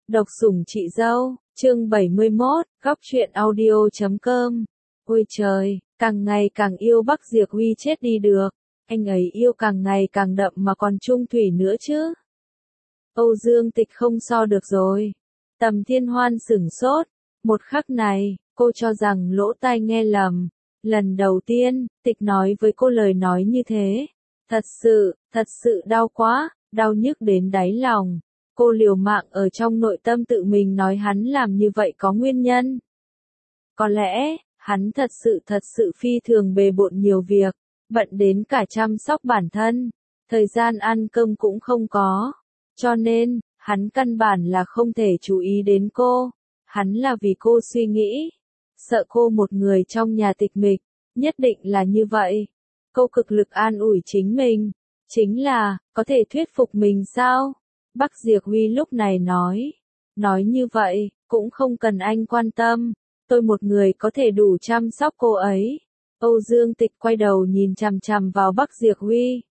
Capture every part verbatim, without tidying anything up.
Độc sủng chị dâu, chương bảy mươi mốt, góc truyện audio chấm com. Ôi trời, càng ngày càng yêu Bắc Diệp Huy chết đi được, anh ấy yêu càng ngày càng đậm mà còn chung thủy nữa chứ. Âu Dương Tịch không so được rồi. Tầm Thiên Hoan sửng sốt, một khắc này, cô cho rằng lỗ tai nghe lầm. Lần đầu tiên, Tịch nói với cô lời nói như thế. Thật sự, thật sự đau quá, đau nhức đến đáy lòng. Cô liều mạng ở trong nội tâm tự mình nói hắn làm như vậy có nguyên nhân. Có lẽ, hắn thật sự thật sự phi thường bề bộn nhiều việc, bận đến cả chăm sóc bản thân, thời gian ăn cơm cũng không có. Cho nên, hắn căn bản là không thể chú ý đến cô. Hắn là vì cô suy nghĩ, sợ cô một người trong nhà tịch mịch, nhất định là như vậy. Cô cực lực an ủi chính mình, chính là, có thể thuyết phục mình sao? Bắc Diệp Huy lúc này nói, nói như vậy, cũng không cần anh quan tâm, tôi một người có thể đủ chăm sóc cô ấy. Âu Dương Tịch quay đầu nhìn chằm chằm vào Bắc Diệp Huy.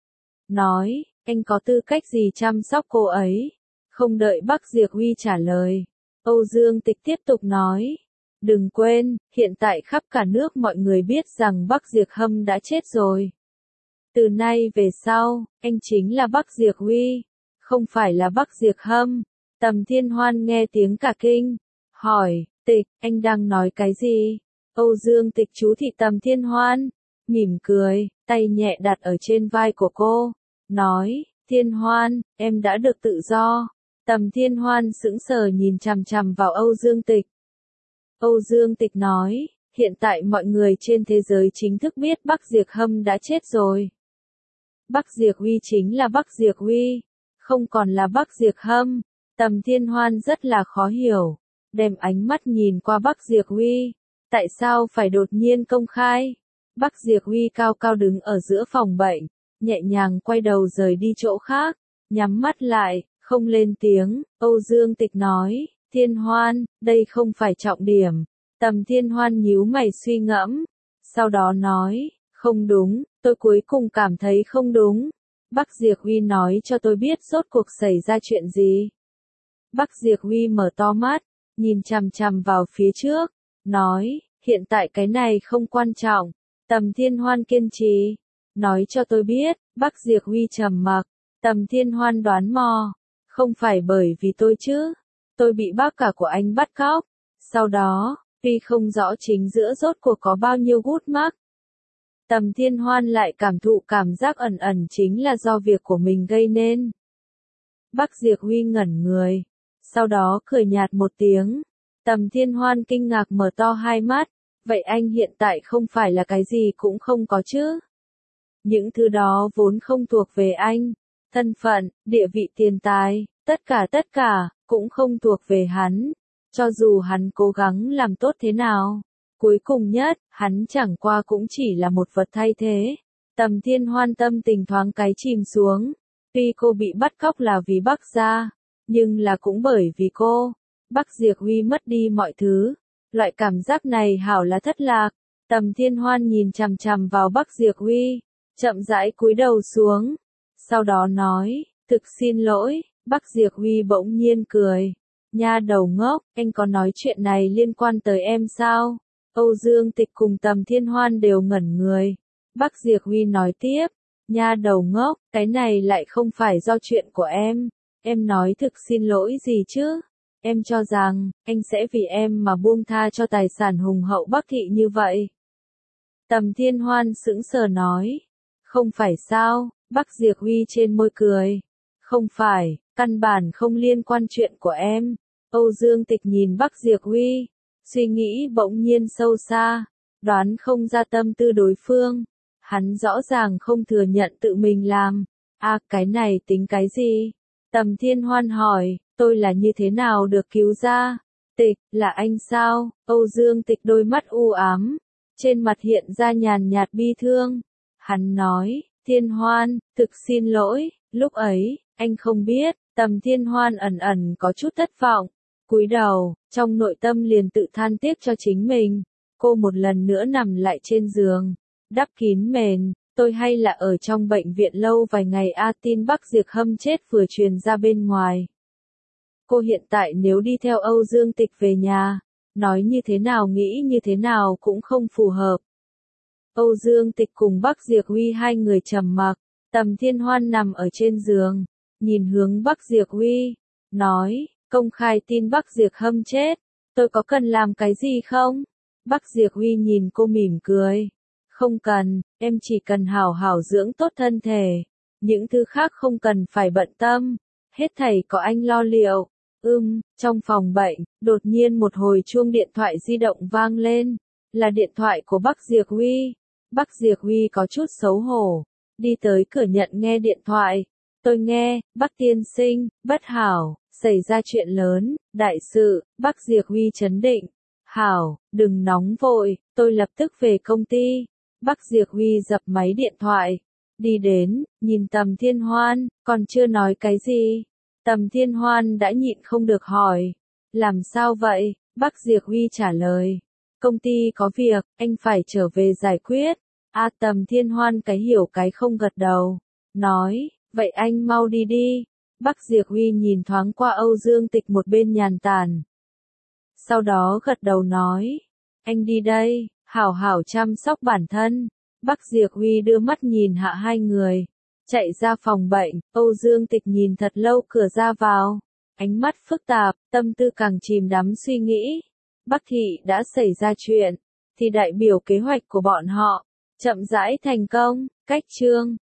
Nói, anh có tư cách gì chăm sóc cô ấy? Không đợi Bắc Diệp Huy trả lời, Âu Dương Tịch tiếp tục nói, đừng quên, hiện tại khắp cả nước mọi người biết rằng Bắc Diệp Hâm đã chết rồi. Từ nay về sau, anh chính là Bắc Diệp Huy, không phải là Bắc Diệp Hâm. Tầm Thiên Hoan nghe tiếng cả kinh, hỏi, Tịch, anh đang nói cái gì? Âu Dương Tịch chú thị Tầm Thiên Hoan, mỉm cười, tay nhẹ đặt ở trên vai của cô, nói, Thiên Hoan, em đã được tự do. Tầm Thiên Hoan sững sờ nhìn chằm chằm vào Âu Dương Tịch. Âu Dương Tịch nói, hiện tại mọi người trên thế giới chính thức biết Bắc Diệp Hâm đã chết rồi. Bắc Diệp Huy chính là Bắc Diệp Huy, không còn là Bắc Diệp Hâm. Tầm Thiên Hoan rất là khó hiểu, đem ánh mắt nhìn qua Bắc Diệp Huy. Tại sao phải đột nhiên công khai? Bắc Diệp Huy cao cao đứng ở giữa phòng bệnh, nhẹ nhàng quay đầu rời đi chỗ khác, nhắm mắt lại, không lên tiếng. Âu Dương Tịch nói, Thiên Hoan, đây không phải trọng điểm. Tầm Thiên Hoan nhíu mày suy ngẫm, sau đó nói, không đúng, tôi cuối cùng cảm thấy không đúng. Bắc Diệp Huy nói cho tôi biết rốt cuộc xảy ra chuyện gì. Bắc Diệp Huy mở to mắt, nhìn chằm chằm vào phía trước, nói, hiện tại cái này không quan trọng. Tầm Thiên Hoan kiên trì, nói cho tôi biết. Bắc Diệp Huy trầm mặc. Tầm Thiên Hoan đoán mò, không phải bởi vì tôi chứ. Tôi bị bác cả của anh bắt cóc. Sau đó, tuy không rõ chính giữa rốt cuộc có bao nhiêu gút mắc. Tầm Thiên Hoan lại cảm thụ cảm giác ẩn ẩn chính là do việc của mình gây nên. Bắc Diệp Huy ngẩn người, sau đó cười nhạt một tiếng. Tầm Thiên Hoan kinh ngạc mở to hai mắt, vậy anh hiện tại không phải là cái gì cũng không có chứ? Những thứ đó vốn không thuộc về anh, thân phận, địa vị tiền tài, tất cả tất cả, cũng không thuộc về hắn. Cho dù hắn cố gắng làm tốt thế nào, cuối cùng nhất, hắn chẳng qua cũng chỉ là một vật thay thế. Tầm Thiên Hoan tâm tình thoáng cái chìm xuống. Tuy cô bị bắt cóc là vì Bắc gia, nhưng là cũng bởi vì cô. Bắc Diệp Huy mất đi mọi thứ. Loại cảm giác này hảo là thất lạc. Tầm Thiên Hoan nhìn chằm chằm vào Bắc Diệp Huy, chậm rãi cúi đầu xuống. Sau đó nói, thực xin lỗi. Bắc Diệp Huy bỗng nhiên cười. Nha đầu ngốc, anh có nói chuyện này liên quan tới em sao? Âu Dương Tịch cùng Tầm Thiên Hoan đều ngẩn người. Bắc Diệp Huy nói tiếp, nha đầu ngốc, cái này lại không phải do chuyện của em. Em nói thực xin lỗi gì chứ? Em cho rằng, anh sẽ vì em mà buông tha cho tài sản hùng hậu Bắc thị như vậy. Tầm Thiên Hoan sững sờ nói, không phải sao? Bắc Diệp Huy trên môi cười. Không phải, căn bản không liên quan chuyện của em. Âu Dương Tịch nhìn Bắc Diệp Huy, suy nghĩ bỗng nhiên sâu xa, đoán không ra tâm tư đối phương. Hắn rõ ràng không thừa nhận tự mình làm. À, cái này tính cái gì? Tầm Thiên Hoan hỏi, tôi là như thế nào được cứu ra? Tịch, là anh sao? Âu Dương Tịch đôi mắt u ám, trên mặt hiện ra nhàn nhạt bi thương. Hắn nói, Thiên Hoan, thực xin lỗi, lúc ấy, anh không biết. Tầm Thiên Hoan ẩn ẩn có chút thất vọng, cúi đầu, trong nội tâm liền tự than tiếc cho chính mình. Cô một lần nữa nằm lại trên giường, đắp kín mền. Tôi hay là ở trong bệnh viện lâu vài ngày a tin Bắc Diệp Hâm chết vừa truyền ra bên ngoài. Cô hiện tại nếu đi theo Âu Dương Tịch về nhà, nói như thế nào nghĩ như thế nào cũng không phù hợp. Âu Dương Tịch cùng Bắc Diệp Huy hai người trầm mặc, Tầm Thiên Hoan nằm ở trên giường, nhìn hướng Bắc Diệp Huy, nói, công khai tin Bắc Diệp Hâm chết, tôi có cần làm cái gì không? Bắc Diệp Huy nhìn cô mỉm cười, không cần, em chỉ cần hảo hảo dưỡng tốt thân thể, những thứ khác không cần phải bận tâm, hết thảy có anh lo liệu. Ưm, trong phòng bệnh, đột nhiên một hồi chuông điện thoại di động vang lên, là điện thoại của Bắc Diệp Huy. Bắc Diệp Huy có chút xấu hổ, đi tới cửa nhận nghe điện thoại. Tôi nghe, Bắc tiên sinh, bất hảo, xảy ra chuyện lớn, đại sự. Bắc Diệp Huy trấn định. Hảo, đừng nóng vội, tôi lập tức về công ty. Bắc Diệp Huy dập máy điện thoại, đi đến, nhìn Tầm Thiên Hoan, còn chưa nói cái gì. Tầm Thiên Hoan đã nhịn không được hỏi, làm sao vậy? Bắc Diệp Huy trả lời, công ty có việc, anh phải trở về giải quyết. A Tầm Thiên Hoan cái hiểu cái không gật đầu, nói, vậy anh mau đi đi. Bắc Diệp Huy nhìn thoáng qua Âu Dương Tịch một bên nhàn tản. Sau đó gật đầu nói, anh đi đây, hảo hảo chăm sóc bản thân. Bắc Diệp Huy đưa mắt nhìn hạ hai người, chạy ra phòng bệnh. Âu Dương Tịch nhìn thật lâu cửa ra vào, ánh mắt phức tạp, tâm tư càng chìm đắm suy nghĩ. Bắc thị đã xảy ra chuyện, thì đại biểu kế hoạch của bọn họ chậm rãi thành công. Cách chương